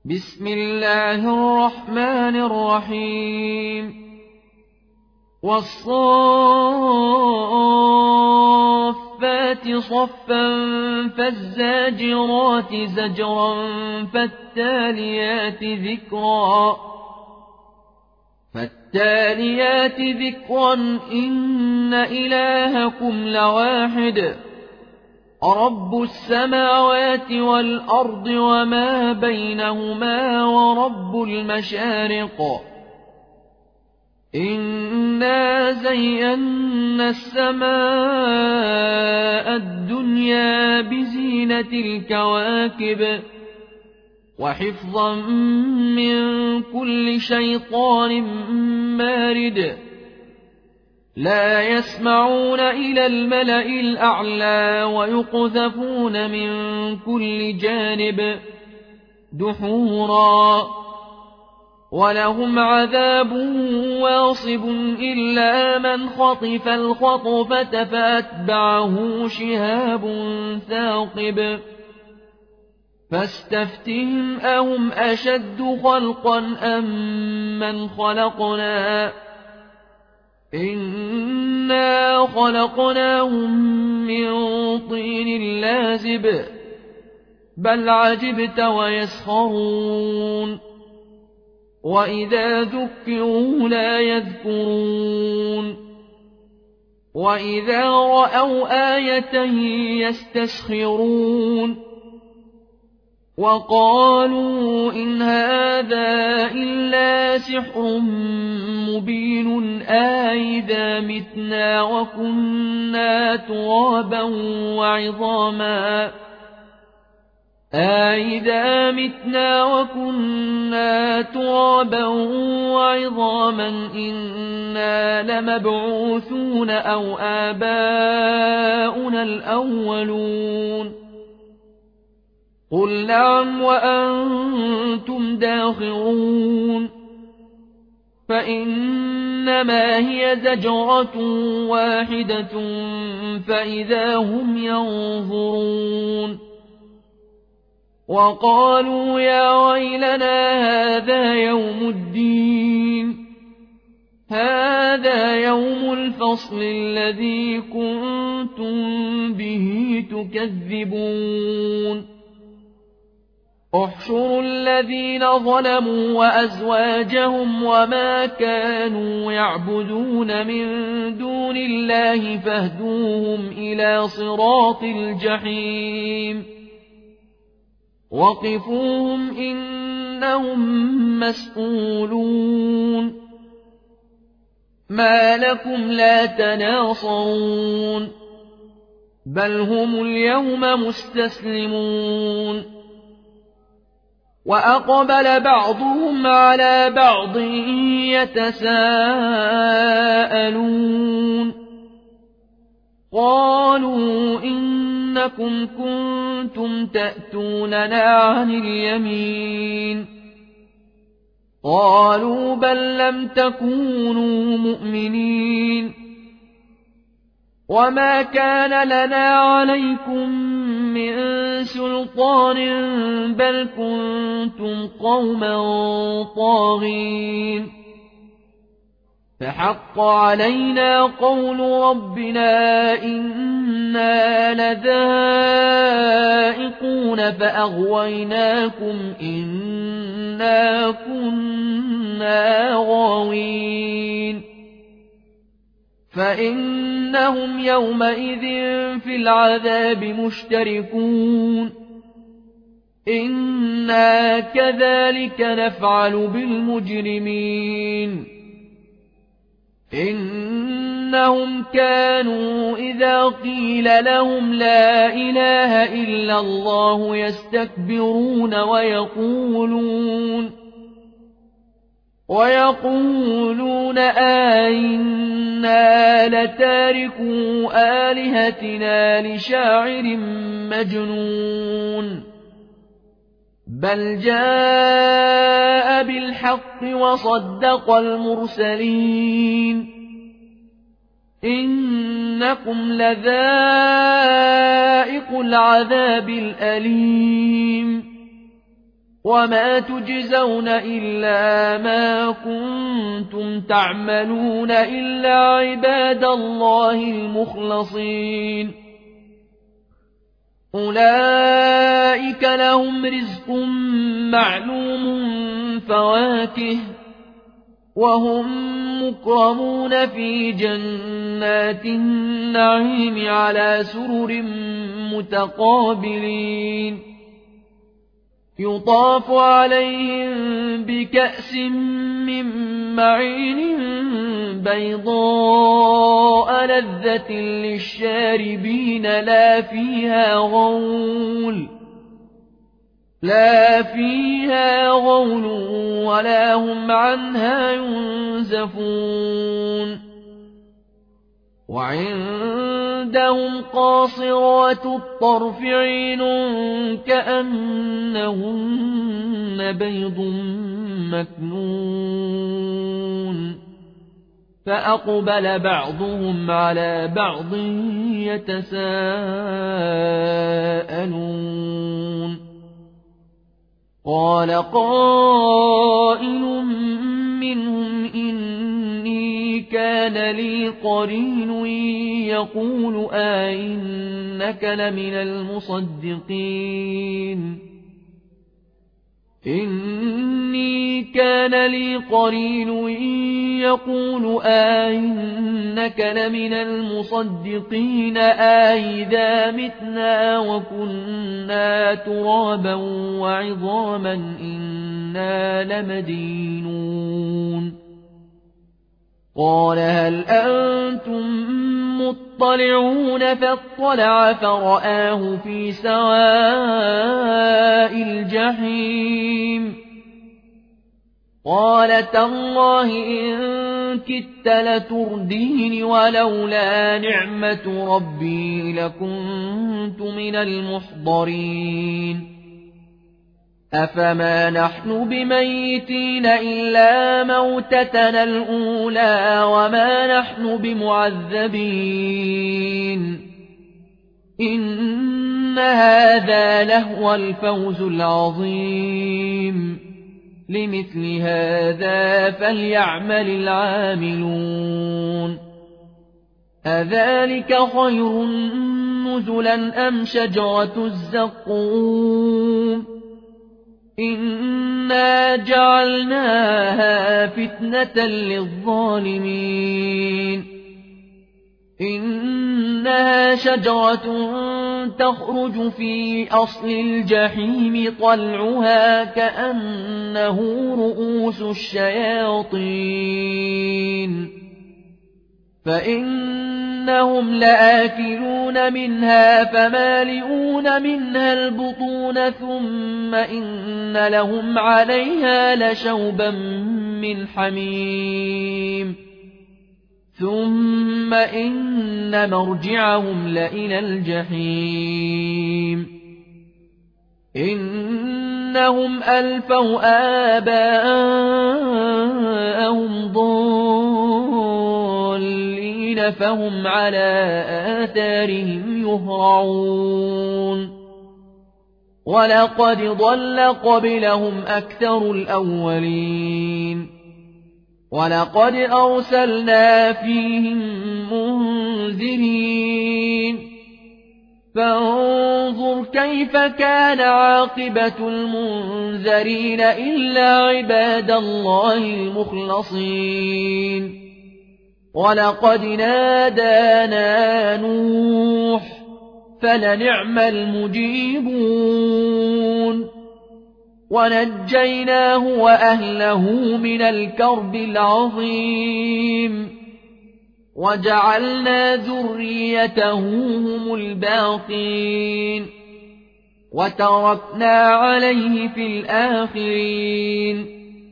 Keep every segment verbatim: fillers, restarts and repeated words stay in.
بسم الله الرحمن الرحيم والصافات صفا فالزاجرات زجرا فالتاليات ذكرا فالتاليات ذكرا إن إلهكم لواحد رب السماوات والأرض وما بينهما ورب المشارق إنا زينا السماء الدنيا بزينة الكواكب وحفظا من كل شيطان مارد لا يسمعون إلى الملأ الأعلى ويقذفون من كل جانب دحورا ولهم عذاب واصب إلا من خطف الخطفة فأتبعه شهاب ثاقب فاستفتهم أهم أشد خلقا أم من خلقنا إنا خلقناهم من طين لازب بل عجبت ويسخرون وإذا ذكروا لا يذكرون وإذا رأوا آية يستسخرون وقالوا إن هذا إلا سحر مبين أئذا متنا وكنا ترابا وعظاما أئذا متنا وكنا ترابا وعظاما إنا لمبعوثون أو آباؤنا الأولون قل نعم وأنتم داخرون فإنما هي زجرة واحدة فإذا هم ينظرون وقالوا يا ويلنا هذا يوم الدين هذا يوم الفصل الذي كنتم به تكذبون احشروا الذين ظلموا وأزواجهم وما كانوا يعبدون من دون الله فاهدوهم إلى صراط الجحيم وقفوهم إنهم مسئولون ما لكم لا تناصرون بل هم اليوم مستسلمون وأقبل بعضهم على بعض يتساءلون قالوا إنكم كنتم تأتوننا عن اليمين قالوا بل لم تكونوا مؤمنين وما كان لنا عليكم من سلطان بل كنتم قوما طاغين فحق علينا قول ربنا إنا لذائقون فأغويناكم إنا كنا غاوين فإنهم يومئذ في العذاب مشتركون إنا كذلك نفعل بالمجرمين إنهم كانوا إذا قيل لهم لا إله إلا الله يستكبرون ويقولون ويقولون أئنا لتاركو آلهتنا لشاعر مجنون بل جاء بالحق وصدق المرسلين إنكم لذائق العذاب الأليم وما تجزون إلا ما كنتم تعملون إلا عباد الله المخلصين أولئك لهم رزق معلوم فواكه وهم مكرمون في جنات النعيم على سرر متقابلين يطاف عليهم بكأس من معين بيضاء لذة للشاربين لا فيها غول لا فيها غول ولا هم عنها ينزفون وعندهم قاصرات الطرف عين كأنهن بيض مكنون فأقبل بعضهم على بعض يتساءلون قال قائل منهم إني كان لي قرين يقول أئنك لمن المصدقين إني كان لي قرين يقول أئنك لمن المصدقين أئذا متنا وكنا ترابا وعظاما إنا لمدينون قال هل أنتم مطلعون فاطلع فرآه في سواء الجحيم قال تالله إن كدت لتردين ولولا نعمة ربي لكنت من المحضرين أفما نحن بميتين إلا موتتنا الأولى وما نحن بمعذبين إن هذا لهو الفوز العظيم لمثل هذا فليعمل العاملون أذلك خير نزلا أم شجرة الزقوم إنا جعلناها فتنة للظالمين إنها شجرة تخرج في أصل الجحيم طلعها كأنه رؤوس الشياطين فإنهم لآكلون منها فمالئون منها البطون ثم إن لهم عليها لشوبا من حميم ثم إن مرجعهم لإلى الجحيم إنهم ألفوا آباءهم ضالين فهم على آثارهم يهرعون ولقد ضل قبلهم أكثر الأولين ولقد أرسلنا فيهم منذرين فانظر كيف كان عاقبة المنذرين إلا عباد الله المخلصين ولقد نادانا نوح فلنعم المجيبون ونجيناه وأهله من الكرب العظيم وجعلنا ذريته هم الباقين وتركنا عليه في الآخرين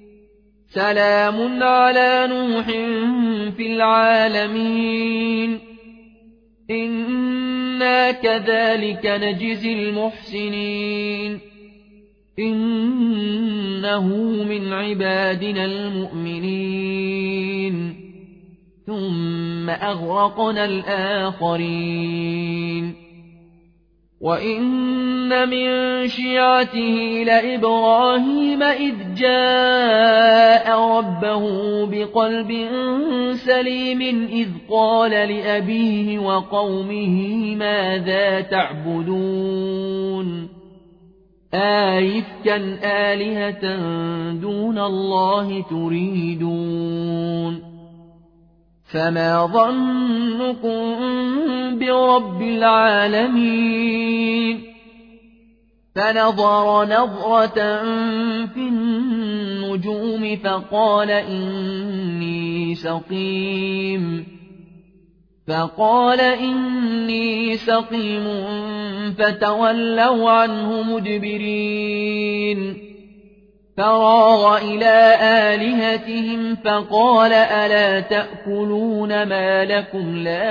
سلام على نوح في العالمين إنا كذلك نجزي المحسنين إنه من عبادنا المؤمنين ثم أغرقنا الآخرين وإن من شيعته لإبراهيم إذ جاء ربه بقلب سليم إذ قال لأبيه وقومه ماذا تعبدون آئفكا آلهة دون الله تريدون فما ظنكم برب العالمين فنظر نظرة في النجوم فقال إني سقيم فقال إني سقيم فتولوا عنه مدبرين فراغ إلى آلهتهم فقال ألا تأكلون ما لكم لا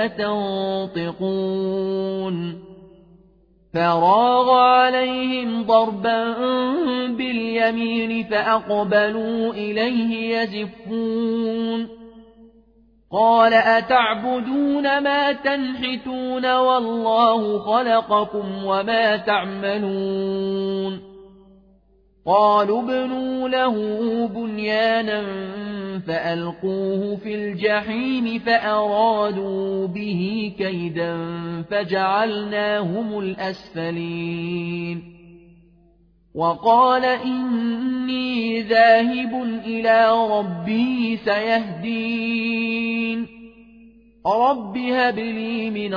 تنطقون فراغ عليهم ضربا باليمين فأقبلوا إليه يزفون قال أتعبدون ما تنحتون والله خلقكم وما تعملون قالوا ابنوا له بنيانا فألقوه في الجحيم فأرادوا به كيدا فجعلناهم الأسفلين وقال إني ذاهب إلى ربي سيهدين رب هب لي من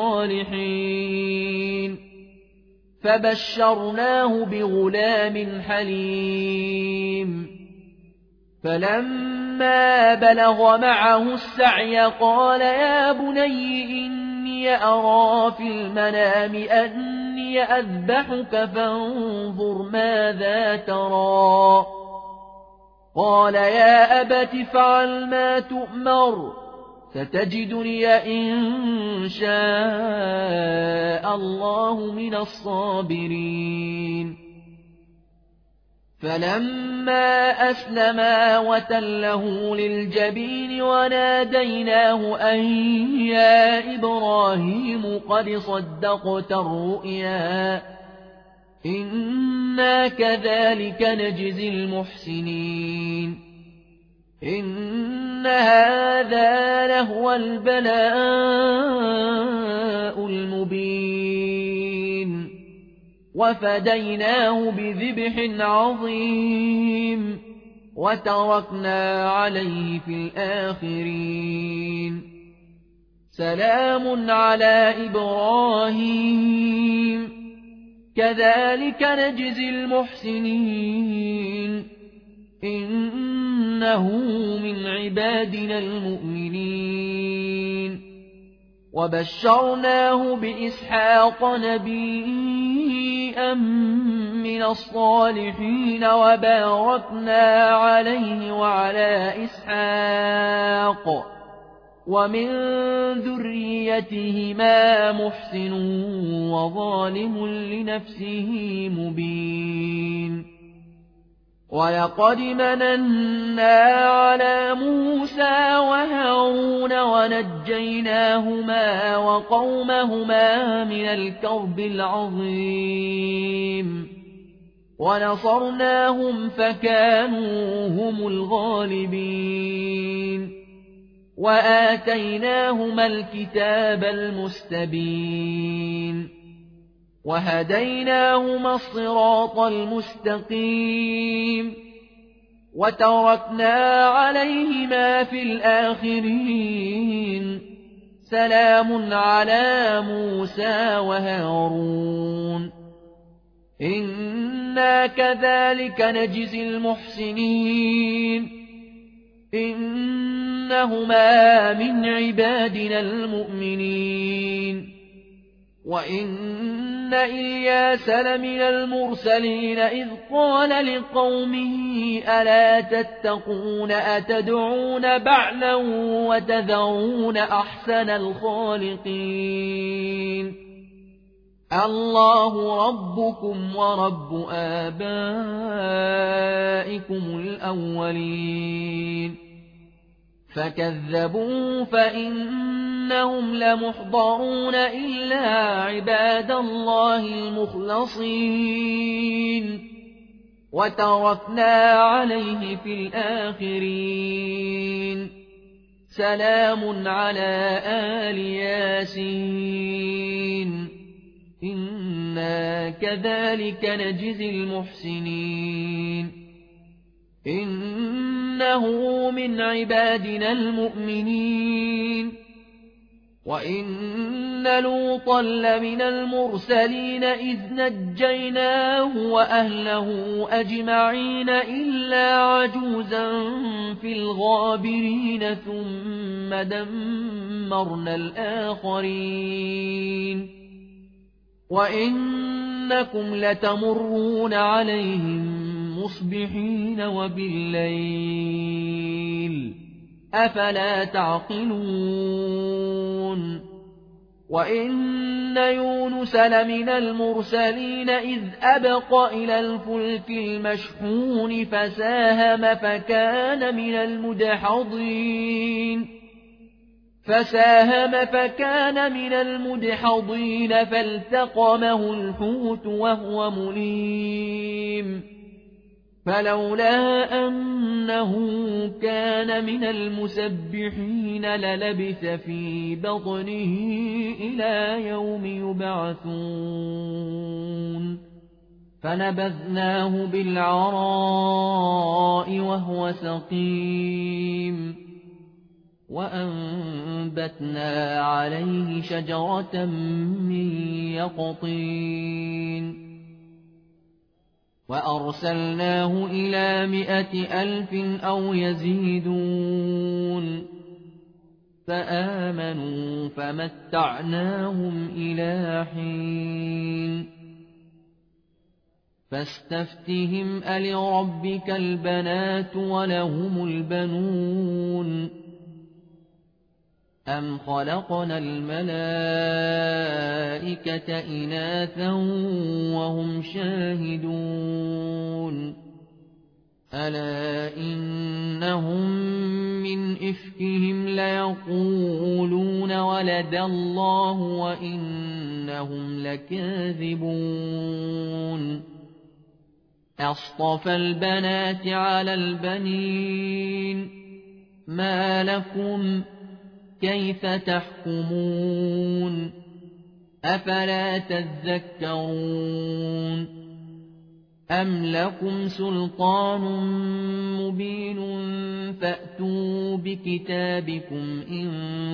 الصالحين فبشرناه بغلام حليم فلما بلغ معه السعي قال يا بني إني أرى في المنام أني أذبحك فانظر ماذا ترى قال يا أبت افعل ما تؤمر ستجدني إن شاء الله من الصابرين فلما أسلما وتله للجبين وناديناه أن يا إبراهيم قد صدقت الرؤيا إنا كذلك نجزي المحسنين إن هذا لهو البلاء المبين وفديناه بذبح عظيم وتركنا عليه في الآخرين سلام على إبراهيم كذلك نجزي المحسنين إنه من عبادنا المؤمنين وبشرناه بإسحاق نبيا من الصالحين وباركنا عليه وعلى إسحاق ومن ذريتهما محسن وظالم لنفسه مبين ولقد مننا على موسى وهارون ونجيناهما وقومهما من الكرب العظيم ونصرناهم فكانوا هم الغالبين وآتيناهما الكتاب المستبين وهديناهما الصراط المستقيم وتركنا عليهما في الآخرين سلام على موسى وهارون إنا كذلك نجزي المحسنين إنهما من عبادنا المؤمنين وإن إلياس لمن المرسلين إذ قال لقومه ألا تتقون أتدعون بعلا وتذرون أحسن الخالقين الله ربكم ورب آبائكم الأولين فكذبوا فإن وإنهم لمحضرون إلا عباد الله المخلصين وتركنا عليه في الآخرين سلام على آل ياسين إنا كذلك نجزي المحسنين إنه من عبادنا المؤمنين وإن لوطا لمن المرسلين إذ نجيناه وأهله أجمعين إلا عجوزا في الغابرين ثم دمرنا الآخرين وإنكم لتمرون عليهم مصبحين وبالليل أفلا تعقلون وإن يونس لمن المرسلين إذ أبق إلى الفلك المشحون فساهم فكان من المدحضين فساهم فكان من المدحضين فالتقمه الحوت وهو مليم فلولا أنه كان من المسبحين للبث في بطنه إلى يوم يبعثون فنبذناه بالعراء وهو سقيم وأنبتنا عليه شجرة من يقطين وأرسلناه إلى مائة ألف أو يزيدون فآمنوا فمتعناهم إلى حين فاستفتهم ألربك البنات ولهم البنون أم خلقنا الملائكة إناثا وهم شاهدون ألا إنهم من إفكهم ليقولون ولد الله وإنهم لكاذبون أصطفى البنات على البنين ما لكم كيف تحكمون أفلا تذكرون أم لكم سلطان مبين فأتوا بكتابكم إن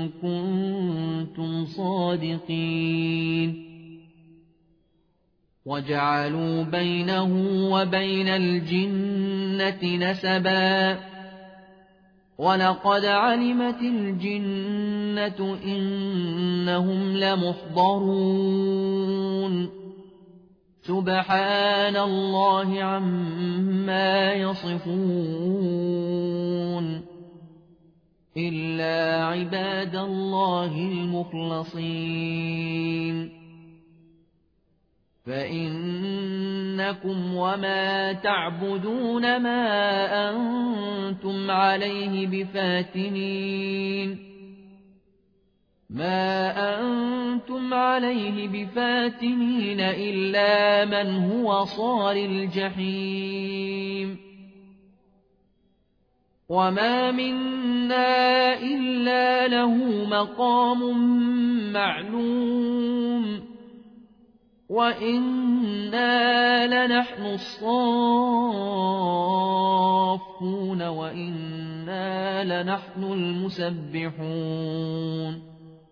كنتم صادقين وجعلوا بينه وبين الجنة نسبا ولقد علمت الجنة إنهم لمحضرون سبحان الله عما يصفون إلا عباد الله المخلصين فإنكم وما تعبدون ما أنتم عليه بفاتنين ما أنتم عليه بفاتنين إلا من هو صال الجحيم وما منا إلا له مقام معلوم وإنا لنحن الصافون وإنا لنحن المسبحون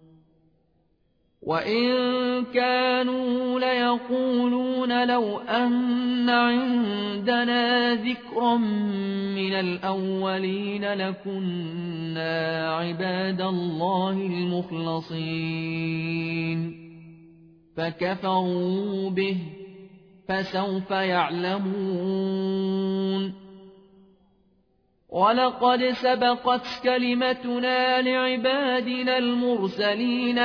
وإن كانوا ليقولون لو أن عندنا ذكرا من الأولين لكنا عباد الله المخلصين فكفروا به فسوف يعلمون ولقد سبقت كلمتنا لعبادنا المرسلين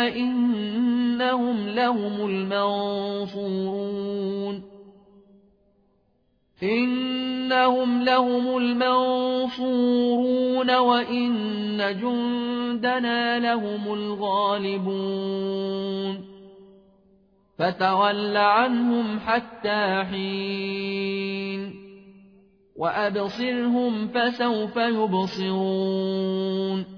إنهم لهم المنصورون إنهم لهم المنصورون وإن جندنا لهم الغالبون فتول عنهم حتى حين وأبصرهم فسوف يبصرون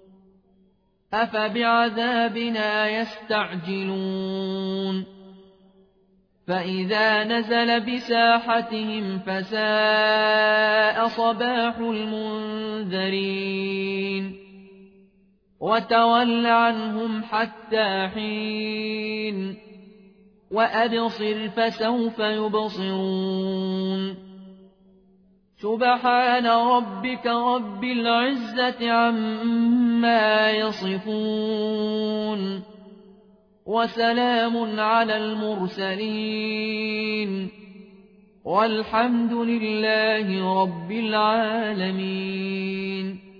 أفبعذابنا يستعجلون فإذا نزل بساحتهم فساء صباح المنذرين وتول عنهم حتى حين وأبصر فسوف يبصرون سبحان ربك رب العزة عما يصفون وسلام على المرسلين والحمد لله رب العالمين.